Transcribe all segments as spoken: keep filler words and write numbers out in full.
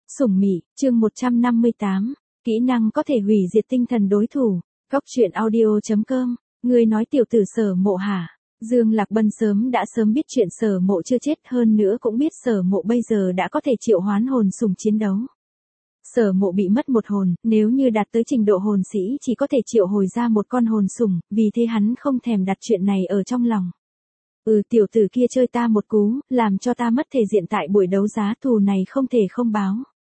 Sủng Mị, chương một trăm năm mươi tám, kỹ năng có thể hủy diệt tinh thần đối thủ. Góc truyện audio chấm com, người nói tiểu tử Sở Mộ hả? Dương Lạc Bân sớm đã sớm biết chuyện Sở Mộ chưa chết, hơn nữa cũng biết Sở Mộ bây giờ đã có thể triệu hoán hồn sủng chiến đấu. Sở Mộ bị mất một hồn, nếu như đạt tới trình độ hồn sĩ chỉ có thể triệu hồi ra một con hồn sủng, vì thế hắn không thèm đặt chuyện này ở trong lòng. Ừ, tiểu tử kia chơi ta một cú, làm cho ta mất thể diện tại buổi đấu giá, thù này không thể không báo.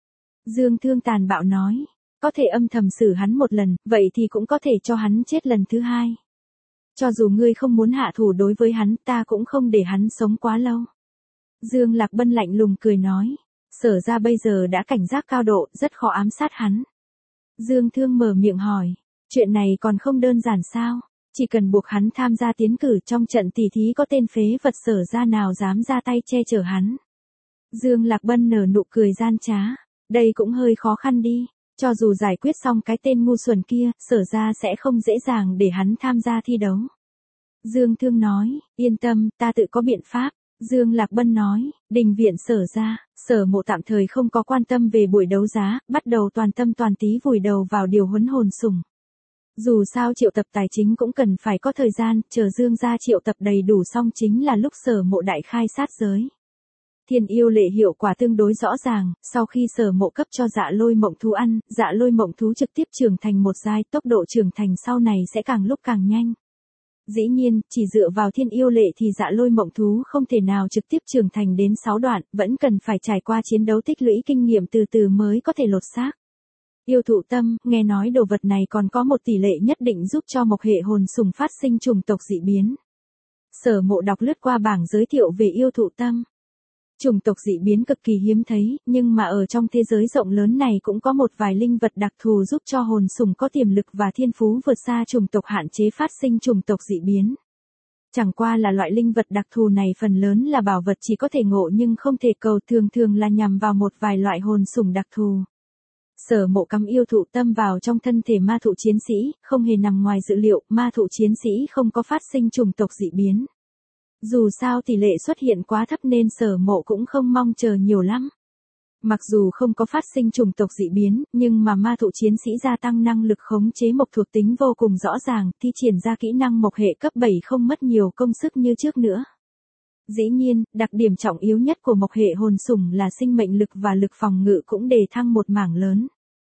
Dương Thương tàn bạo nói, có thể âm thầm xử hắn một lần, vậy thì cũng có thể cho hắn chết lần thứ hai. Cho dù ngươi không muốn hạ thủ đối với hắn, ta cũng không để hắn sống quá lâu. Dương Lạc Bân lạnh lùng cười nói, Sở ra bây giờ đã cảnh giác cao độ, rất khó ám sát hắn. Dương Thương mở miệng hỏi, chuyện này còn không đơn giản sao? Chỉ cần buộc hắn tham gia tiến cử trong trận tỷ thí, có tên phế vật Sở ra nào dám ra tay che chở hắn. Dương Lạc Bân nở nụ cười gian trá, đây cũng hơi khó khăn đi, cho dù giải quyết xong cái tên ngu xuẩn kia, Sở ra sẽ không dễ dàng để hắn tham gia thi đấu. Dương Thương nói, yên tâm, ta tự có biện pháp. Dương Lạc Bân nói, đình viện Sở ra, Sở Mộ tạm thời không có quan tâm về buổi đấu giá, bắt đầu toàn tâm toàn tí vùi đầu vào điều huấn hồn sủng. Dù sao triệu tập tài chính cũng cần phải có thời gian, chờ Dương gia triệu tập đầy đủ xong chính là lúc Sở Mộ đại khai sát giới. Thiên yêu lệ hiệu quả tương đối rõ ràng, sau khi Sở Mộ cấp cho Dạ Lôi Mộng thú ăn, Dạ Lôi Mộng thú trực tiếp trưởng thành một giai, tốc độ trưởng thành sau này sẽ càng lúc càng nhanh. Dĩ nhiên, chỉ dựa vào thiên yêu lệ thì Dạ Lôi Mộng thú không thể nào trực tiếp trưởng thành đến sáu đoạn, vẫn cần phải trải qua chiến đấu tích lũy kinh nghiệm từ từ mới có thể lột xác. Yêu thụ tâm, nghe nói đồ vật này còn có một tỷ lệ nhất định giúp cho mộc hệ hồn sủng phát sinh chủng tộc dị biến. Sở Mộ đọc lướt qua bảng giới thiệu về yêu thụ tâm. Chủng tộc dị biến cực kỳ hiếm thấy, nhưng mà ở trong thế giới rộng lớn này cũng có một vài linh vật đặc thù giúp cho hồn sủng có tiềm lực và thiên phú vượt xa chủng tộc hạn chế phát sinh chủng tộc dị biến. Chẳng qua là loại linh vật đặc thù này phần lớn là bảo vật chỉ có thể ngộ nhưng không thể cầu, thường thường là nhằm vào một vài loại hồn sủng đặc thù. Sở Mộ cắm yêu thụ tâm vào trong thân thể ma thụ chiến sĩ, không hề nằm ngoài dự liệu, ma thụ chiến sĩ không có phát sinh chủng tộc dị biến. Dù sao tỷ lệ xuất hiện quá thấp nên Sở Mộ cũng không mong chờ nhiều lắm. Mặc dù không có phát sinh chủng tộc dị biến, nhưng mà ma thụ chiến sĩ gia tăng năng lực khống chế mộc thuộc tính vô cùng rõ ràng, thi triển ra kỹ năng mộc hệ cấp bảy không mất nhiều công sức như trước nữa. Dĩ nhiên, đặc điểm trọng yếu nhất của mộc hệ hồn sủng là sinh mệnh lực và lực phòng ngự cũng đề thăng một mảng lớn.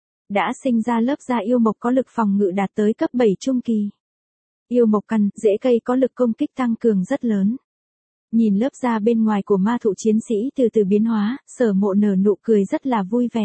Đã sinh ra lớp da yêu mộc có lực phòng ngự đạt tới cấp bảy trung kỳ. Yêu mộc căn, rễ cây có lực công kích tăng cường rất lớn. Nhìn lớp da bên ngoài của ma thụ chiến sĩ từ từ biến hóa, Sở Mộ nở nụ cười rất là vui vẻ.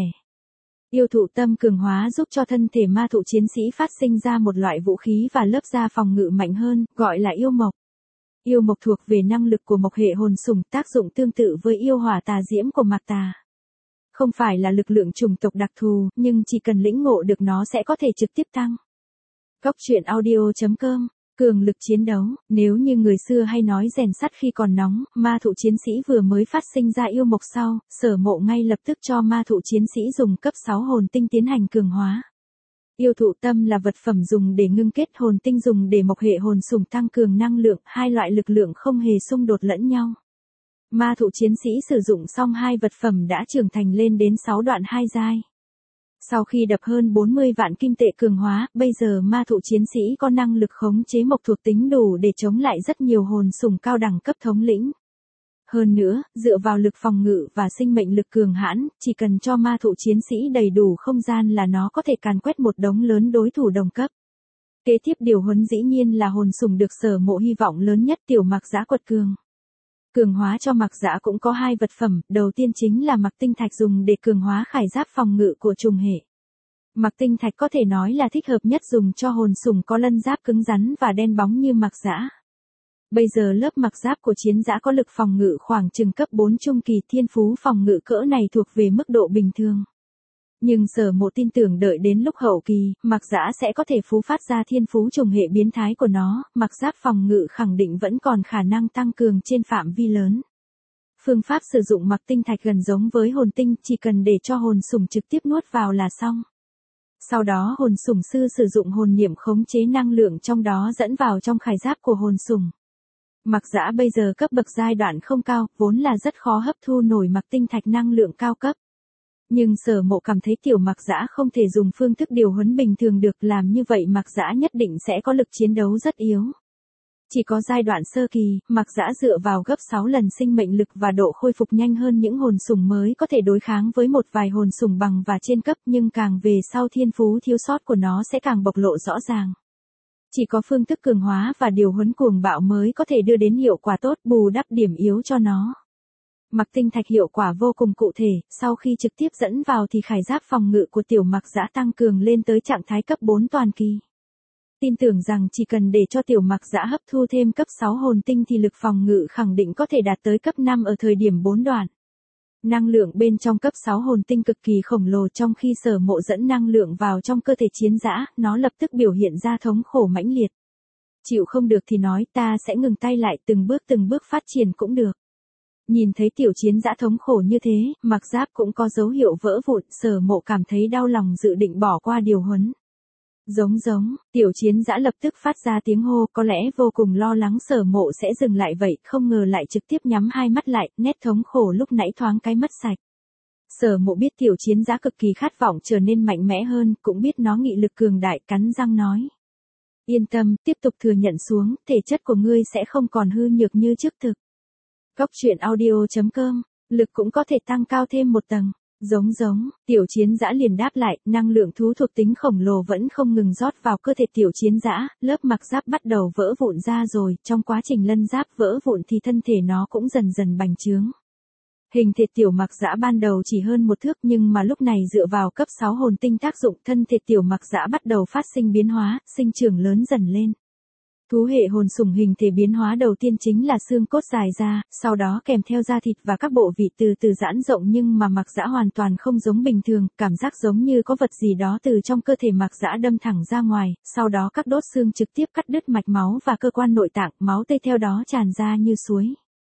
Yêu thụ tâm cường hóa giúp cho thân thể ma thụ chiến sĩ phát sinh ra một loại vũ khí và lớp da phòng ngự mạnh hơn, gọi là yêu mộc. Yêu mộc thuộc về năng lực của mộc hệ hồn sủng, tác dụng tương tự với yêu hỏa tà diễm của Mạc Tà. Không phải là lực lượng chủng tộc đặc thù, nhưng chỉ cần lĩnh ngộ được nó sẽ có thể trực tiếp tăng. Góc truyện audio chấm com, cường lực chiến đấu, nếu như người xưa hay nói rèn sắt khi còn nóng, ma thụ chiến sĩ vừa mới phát sinh ra yêu mộc sau, Sở Mộ ngay lập tức cho ma thụ chiến sĩ dùng cấp sáu hồn tinh tiến hành cường hóa. Yêu thụ tâm là vật phẩm dùng để ngưng kết, hồn tinh dùng để mộc hệ hồn sủng tăng cường năng lượng, hai loại lực lượng không hề xung đột lẫn nhau. Ma thụ chiến sĩ sử dụng xong hai vật phẩm đã trưởng thành lên đến sáu đoạn hai giai. Sau khi đập hơn bốn mươi vạn kim tệ cường hóa, bây giờ ma thụ chiến sĩ có năng lực khống chế mộc thuộc tính đủ để chống lại rất nhiều hồn sủng cao đẳng cấp thống lĩnh. Hơn nữa, dựa vào lực phòng ngự và sinh mệnh lực cường hãn, chỉ cần cho ma thụ chiến sĩ đầy đủ không gian là nó có thể càn quét một đống lớn đối thủ đồng cấp. Kế tiếp điều huấn dĩ nhiên là hồn sủng được Sở Mộ hy vọng lớn nhất, tiểu Mạc Dã quật cường. Cường hóa cho Mạc Dã cũng có hai vật phẩm, đầu tiên chính là Mạc Tinh Thạch dùng để cường hóa khải giáp phòng ngự của trùng hệ. Mạc Tinh Thạch có thể nói là thích hợp nhất dùng cho hồn sủng có lân giáp cứng rắn và đen bóng như Mạc Dã. Bây giờ lớp Mạc giáp của chiến dã có lực phòng ngự khoảng chừng cấp bốn trung kỳ, thiên phú phòng ngự cỡ này thuộc về mức độ bình thường. Nhưng Sở Mộ tin tưởng đợi đến lúc hậu kỳ, Mạc Dã sẽ có thể phú phát ra thiên phú trùng hệ biến thái của nó, Mạc giáp phòng ngự khẳng định vẫn còn khả năng tăng cường trên phạm vi lớn. Phương pháp sử dụng Mạc Tinh Thạch gần giống với hồn tinh, chỉ cần để cho hồn sủng trực tiếp nuốt vào là xong. Sau đó hồn sủng sư sử dụng hồn niệm khống chế năng lượng trong đó dẫn vào trong khải giáp của hồn sủng. Mạc Dã bây giờ cấp bậc giai đoạn không cao, vốn là rất khó hấp thu nổi Mạc Tinh Thạch năng lượng cao cấp. Nhưng Sở Mộ cảm thấy Tiểu Mặc Dã không thể dùng phương thức điều huấn bình thường được, làm như vậy Mặc Dã nhất định sẽ có lực chiến đấu rất yếu. Chỉ có giai đoạn sơ kỳ, Mặc Dã dựa vào gấp sáu lần sinh mệnh lực và độ khôi phục nhanh hơn những hồn sủng mới có thể đối kháng với một vài hồn sủng bằng và trên cấp, nhưng càng về sau thiên phú thiếu sót của nó sẽ càng bộc lộ rõ ràng. Chỉ có phương thức cường hóa và điều huấn cuồng bạo mới có thể đưa đến hiệu quả tốt, bù đắp điểm yếu cho nó. Mặc tinh thạch hiệu quả vô cùng cụ thể, sau khi trực tiếp dẫn vào thì khải giáp phòng ngự của Tiểu Mặc Dã tăng cường lên tới trạng thái cấp bốn toàn kỳ. Tin tưởng rằng chỉ cần để cho Tiểu Mặc Dã hấp thu thêm cấp sáu hồn tinh thì lực phòng ngự khẳng định có thể đạt tới cấp năm ở thời điểm bốn đoạn. Năng lượng bên trong cấp sáu hồn tinh cực kỳ khổng lồ, trong khi Sở Mộ dẫn năng lượng vào trong cơ thể chiến dã, nó lập tức biểu hiện ra thống khổ mãnh liệt. Chịu không được thì nói ta sẽ ngừng tay lại, từng bước từng bước phát triển cũng được. Nhìn thấy tiểu chiến dã thống khổ như thế, mặc giáp cũng có dấu hiệu vỡ vụn, Sở Mộ cảm thấy đau lòng dự định bỏ qua điều huấn. Giống giống, tiểu chiến dã lập tức phát ra tiếng hô, có lẽ vô cùng lo lắng Sở Mộ sẽ dừng lại vậy, không ngờ lại trực tiếp nhắm hai mắt lại, nét thống khổ lúc nãy thoáng cái mất sạch. Sở Mộ biết tiểu chiến dã cực kỳ khát vọng trở nên mạnh mẽ hơn, cũng biết nó nghị lực cường đại, cắn răng nói. Yên tâm, tiếp tục thừa nhận xuống, thể chất của ngươi sẽ không còn hư nhược như trước thực. Góc truyện audio chấm com, lực cũng có thể tăng cao thêm một tầng. Giống giống, tiểu chiến dã liền đáp lại, năng lượng thú thuộc tính khổng lồ vẫn không ngừng rót vào cơ thể tiểu chiến dã, lớp mặc giáp bắt đầu vỡ vụn ra rồi, trong quá trình lân giáp vỡ vụn thì thân thể nó cũng dần dần bành trướng. Hình thể tiểu mặc dã ban đầu chỉ hơn một thước, nhưng mà lúc này dựa vào cấp sáu hồn tinh tác dụng, thân thể tiểu mặc dã bắt đầu phát sinh biến hóa, sinh trưởng lớn dần lên. Thú hệ hồn sủng hình thể biến hóa đầu tiên chính là xương cốt dài ra, sau đó kèm theo da thịt và các bộ vị từ từ giãn rộng, nhưng mà mặc dã hoàn toàn không giống bình thường, cảm giác giống như có vật gì đó từ trong cơ thể mặc dã đâm thẳng ra ngoài, sau đó các đốt xương trực tiếp cắt đứt mạch máu và cơ quan nội tạng, máu tươi theo đó tràn ra như suối.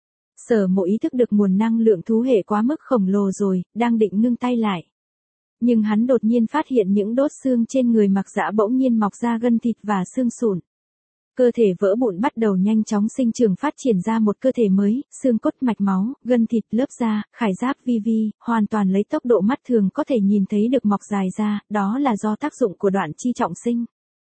Sở Mộ ý thức được nguồn năng lượng thú hệ quá mức khổng lồ rồi, đang định ngưng tay lại. Nhưng hắn đột nhiên phát hiện những đốt xương trên người mặc dã bỗng nhiên mọc ra gân thịt và xương sụn. Cơ thể vỡ vụn bắt đầu nhanh chóng sinh trưởng phát triển ra một cơ thể mới, xương cốt mạch máu, gân thịt lớp da, khải giáp vi vi, hoàn toàn lấy tốc độ mắt thường có thể nhìn thấy được mọc dài ra, đó là do tác dụng của đoạn chi trọng sinh.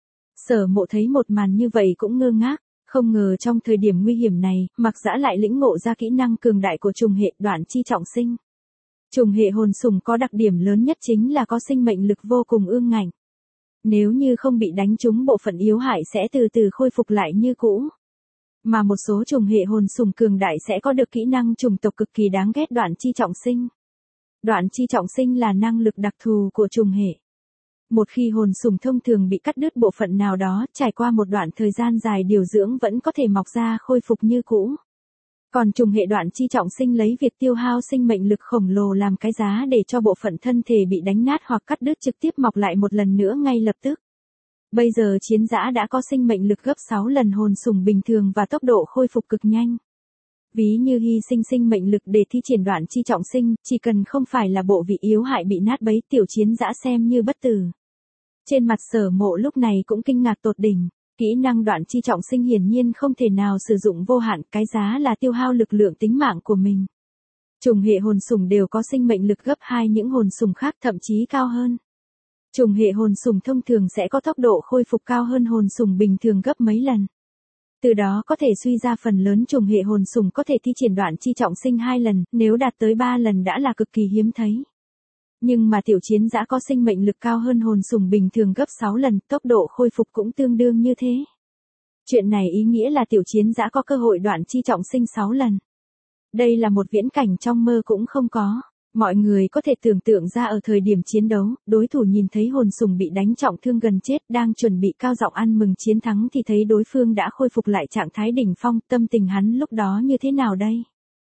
Sở Mộ thấy một màn như vậy cũng ngơ ngác, không ngờ trong thời điểm nguy hiểm này, mặc dã lại lĩnh ngộ ra kỹ năng cường đại của trùng hệ đoạn chi trọng sinh. Trùng hệ hồn sủng có đặc điểm lớn nhất chính là có sinh mệnh lực vô cùng ương ngạnh. Nếu như không bị đánh trúng bộ phận yếu hại sẽ từ từ khôi phục lại như cũ. Mà một số trùng hệ hồn sủng cường đại sẽ có được kỹ năng trùng tộc cực kỳ đáng ghét đoạn chi trọng sinh. Đoạn chi trọng sinh là năng lực đặc thù của trùng hệ. Một khi hồn sủng thông thường bị cắt đứt bộ phận nào đó, trải qua một đoạn thời gian dài điều dưỡng vẫn có thể mọc ra khôi phục như cũ. Còn trùng hệ đoạn chi trọng sinh lấy việc tiêu hao sinh mệnh lực khổng lồ làm cái giá để cho bộ phận thân thể bị đánh nát hoặc cắt đứt trực tiếp mọc lại một lần nữa ngay lập tức. Bây giờ chiến dã đã có sinh mệnh lực gấp sáu lần hồn sủng bình thường và tốc độ khôi phục cực nhanh. Ví như hy sinh sinh mệnh lực để thi triển đoạn chi trọng sinh, chỉ cần không phải là bộ vị yếu hại bị nát bấy, tiểu chiến dã xem như bất tử. Trên mặt Sở Mộ lúc này cũng kinh ngạc tột đỉnh. Kỹ năng đoạn chi trọng sinh hiển nhiên không thể nào sử dụng vô hạn, cái giá là tiêu hao lực lượng tính mạng của mình. Trùng hệ hồn sủng đều có sinh mệnh lực gấp hai những hồn sủng khác, thậm chí cao hơn. Trùng hệ hồn sủng thông thường sẽ có tốc độ khôi phục cao hơn hồn sủng bình thường gấp mấy lần. Từ đó có thể suy ra phần lớn trùng hệ hồn sủng có thể thi triển đoạn chi trọng sinh hai lần, nếu đạt tới ba lần đã là cực kỳ hiếm thấy. Nhưng mà tiểu chiến dã có sinh mệnh lực cao hơn hồn sủng bình thường gấp sáu lần, tốc độ khôi phục cũng tương đương như thế. Chuyện này ý nghĩa là tiểu chiến dã có cơ hội đoạn chi trọng sinh sáu lần. Đây là một viễn cảnh trong mơ cũng không có. Mọi người có thể tưởng tượng ra ở thời điểm chiến đấu, đối thủ nhìn thấy hồn sủng bị đánh trọng thương gần chết, đang chuẩn bị cao giọng ăn mừng chiến thắng thì thấy đối phương đã khôi phục lại trạng thái đỉnh phong, tâm tình hắn lúc đó như thế nào đây?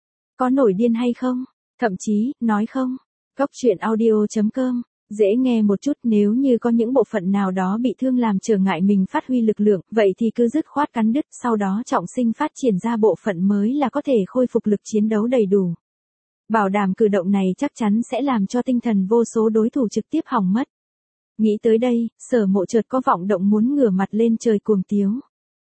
Có nổi điên hay không? Thậm chí, nói không? Góc truyện audio chấm com, dễ nghe một chút, nếu như có những bộ phận nào đó bị thương làm trở ngại mình phát huy lực lượng, vậy thì cứ dứt khoát cắn đứt, sau đó trọng sinh phát triển ra bộ phận mới là có thể khôi phục lực chiến đấu đầy đủ. Bảo đảm cử động này chắc chắn sẽ làm cho tinh thần vô số đối thủ trực tiếp hỏng mất. Nghĩ tới đây, Sở Mộ chợt có vọng động muốn ngửa mặt lên trời cuồng tiếu.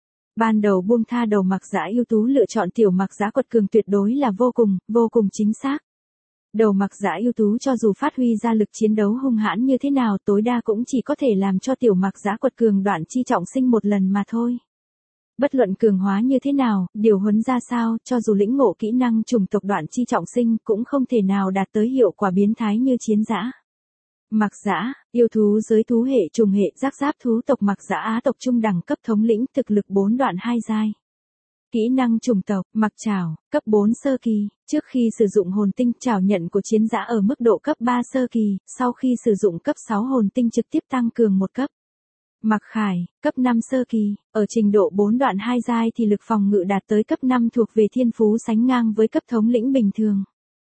Ban đầu buông tha đầu mặc dã ưu tú lựa chọn tiểu mặc dã quật cường tuyệt đối là vô cùng, vô cùng chính xác. Đầu Mặc Dã ưu tú cho dù phát huy ra lực chiến đấu hung hãn như thế nào tối đa cũng chỉ có thể làm cho tiểu Mặc Dã quật cường Đoạn Chi trọng sinh một lần mà thôi. Bất luận cường hóa như thế nào, điều huấn ra sao, cho dù lĩnh ngộ kỹ năng chủng tộc Đoạn Chi trọng sinh cũng không thể nào đạt tới hiệu quả biến thái như Chiến Dã. Mặc Dã, yêu thú giới thú hệ trùng hệ giác giáp thú tộc Mặc Dã Á tộc trung đẳng cấp thống lĩnh thực lực bốn đoạn hai giai. Kỹ năng chủng tộc, Mặc Trảo, cấp bốn sơ kỳ, trước khi sử dụng hồn tinh trảo nhận của Chiến Dã ở mức độ cấp ba sơ kỳ, sau khi sử dụng cấp sáu hồn tinh trực tiếp tăng cường một cấp. Mặc Khải, cấp năm sơ kỳ, ở trình độ bốn đoạn hai giai thì lực phòng ngự đạt tới cấp năm thuộc về thiên phú sánh ngang với cấp thống lĩnh bình thường.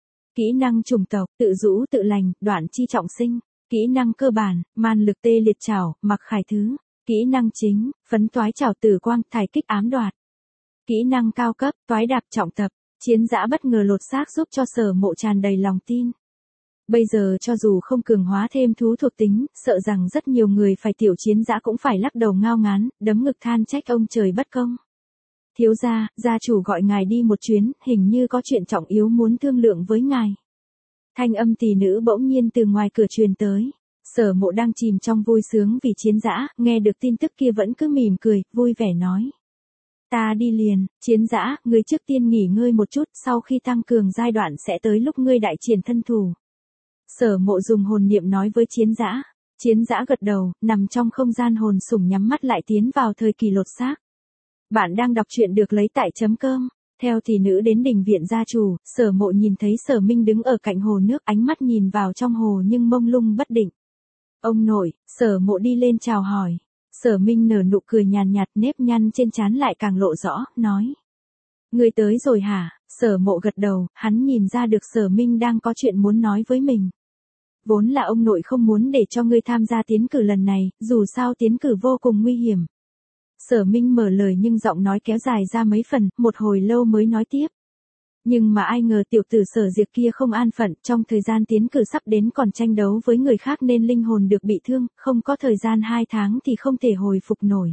Kỹ năng chủng tộc, tự rũ tự lành, Đoạn Chi trọng sinh. Kỹ năng cơ bản, man lực tê liệt trảo, Mặc Khải thứ. Kỹ năng chính, phấn toái trảo tử quang, thải kích ám đoạt. Kỹ năng cao cấp, toái đạp trọng tập. Chiến Dã bất ngờ lột xác giúp cho Sở Mộ tràn đầy lòng tin. Bây giờ cho dù không cường hóa thêm thú thuộc tính, sợ rằng rất nhiều người phải tiểu Chiến Dã cũng phải lắc đầu ngao ngán, đấm ngực than trách ông trời bất công. Thiếu gia, gia chủ gọi ngài đi một chuyến, hình như có chuyện trọng yếu muốn thương lượng với ngài. Thanh âm tỷ nữ bỗng nhiên từ ngoài cửa truyền tới. Sở Mộ đang chìm trong vui sướng vì Chiến Dã, nghe được tin tức kia vẫn cứ mỉm cười, vui vẻ nói. Ta đi liền, Chiến Dã, ngươi trước tiên nghỉ ngơi một chút, sau khi tăng cường giai đoạn sẽ tới lúc ngươi đại triển thân thủ. Sở Mộ dùng hồn niệm nói với Chiến Dã. Chiến Dã gật đầu, nằm trong không gian hồn sủng nhắm mắt lại tiến vào thời kỳ lột xác. Bạn đang đọc truyện được lấy tại chấm cơm. Theo tỷ nữ đến đình viện gia chủ, Sở Mộ nhìn thấy Sở Minh đứng ở cạnh hồ nước, ánh mắt nhìn vào trong hồ nhưng mông lung bất định. Ông nội, Sở Mộ đi lên chào hỏi. Sở Minh nở nụ cười nhàn nhạt, nếp nhăn trên trán lại càng lộ rõ, nói. Ngươi tới rồi hả? Sở Mộ gật đầu, hắn nhìn ra được Sở Minh đang có chuyện muốn nói với mình. Vốn là ông nội không muốn để cho ngươi tham gia tiến cử lần này, dù sao tiến cử vô cùng nguy hiểm. Sở Minh mở lời nhưng giọng nói kéo dài ra mấy phần, một hồi lâu mới nói tiếp. Nhưng mà ai ngờ tiểu tử Sở Diệp kia không an phận, trong thời gian tiến cử sắp đến còn tranh đấu với người khác nên linh hồn được bị thương, không có thời gian hai tháng thì không thể hồi phục nổi.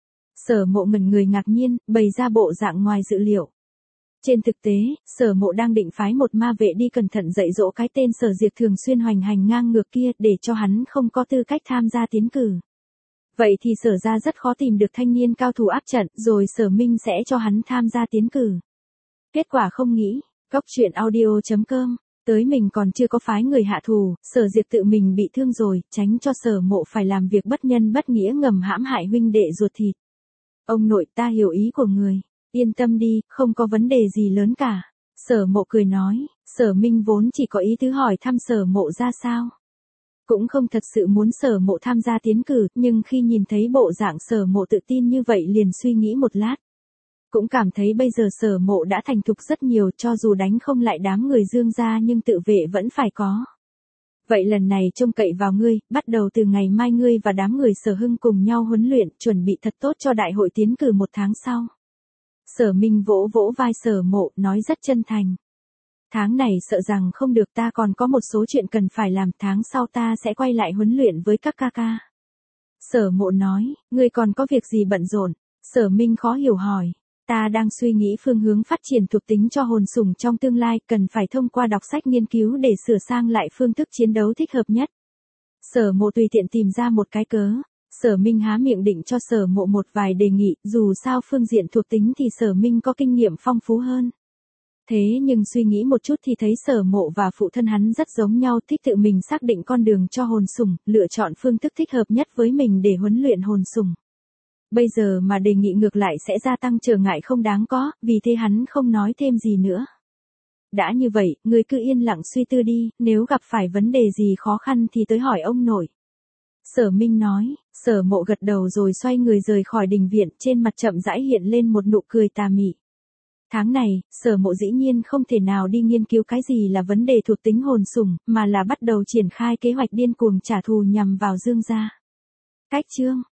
Sở Mộ ngẩn người ngạc nhiên, bày ra bộ dạng ngoài dự liệu. Trên thực tế, Sở Mộ đang định phái một ma vệ đi cẩn thận dạy dỗ cái tên Sở Diệp thường xuyên hoành hành ngang ngược kia để cho hắn không có tư cách tham gia tiến cử. Vậy thì Sở ra rất khó tìm được thanh niên cao thủ áp trận, rồi Sở Minh sẽ cho hắn tham gia tiến cử. Kết quả không nghĩ, góc truyện audio chấm com, tới mình còn chưa có phái người hạ thù, Sở Diệp tự mình bị thương rồi, tránh cho Sở Mộ phải làm việc bất nhân bất nghĩa ngầm hãm hại huynh đệ ruột thịt. Ông nội, ta hiểu ý của người, yên tâm đi, không có vấn đề gì lớn cả. Sở Mộ cười nói, Sở Minh vốn chỉ có ý tứ hỏi thăm Sở Mộ ra sao. Cũng không thật sự muốn Sở Mộ tham gia tiến cử, nhưng khi nhìn thấy bộ dạng Sở Mộ tự tin như vậy liền suy nghĩ một lát. Cũng cảm thấy bây giờ Sở Mộ đã thành thục rất nhiều, cho dù đánh không lại đám người Dương gia nhưng tự vệ vẫn phải có. Vậy lần này trông cậy vào ngươi, bắt đầu từ ngày mai ngươi và đám người Sở Hưng cùng nhau huấn luyện, chuẩn bị thật tốt cho đại hội tiến cử một tháng sau. Sở Minh vỗ vỗ vai Sở Mộ, nói rất chân thành. Tháng này sợ rằng không được, ta còn có một số chuyện cần phải làm, tháng sau ta sẽ quay lại huấn luyện với các ca ca. Sở Mộ nói, ngươi còn có việc gì bận rộn? Sở Minh khó hiểu hỏi. Ta đang suy nghĩ phương hướng phát triển thuộc tính cho hồn sủng trong tương lai, cần phải thông qua đọc sách nghiên cứu để sửa sang lại phương thức chiến đấu thích hợp nhất. Sở Mộ tùy tiện tìm ra một cái cớ. Sở Minh há miệng định cho Sở Mộ một vài đề nghị, dù sao phương diện thuộc tính thì Sở Minh có kinh nghiệm phong phú hơn. Thế nhưng suy nghĩ một chút thì thấy Sở Mộ và phụ thân hắn rất giống nhau, thích tự mình xác định con đường cho hồn sủng, lựa chọn phương thức thích hợp nhất với mình để huấn luyện hồn sủng. Bây giờ mà đề nghị ngược lại sẽ gia tăng trở ngại không đáng có, vì thế hắn không nói thêm gì nữa. Đã như vậy, ngươi cứ yên lặng suy tư đi, nếu gặp phải vấn đề gì khó khăn thì tới hỏi ông nội. Sở Minh nói. Sở Mộ gật đầu rồi xoay người rời khỏi đình viện, trên mặt chậm rãi hiện lên một nụ cười tà mị. Tháng này, Sở Mộ dĩ nhiên không thể nào đi nghiên cứu cái gì là vấn đề thuộc tính hồn sủng, mà là bắt đầu triển khai kế hoạch điên cuồng trả thù nhằm vào Dương gia. Cách chương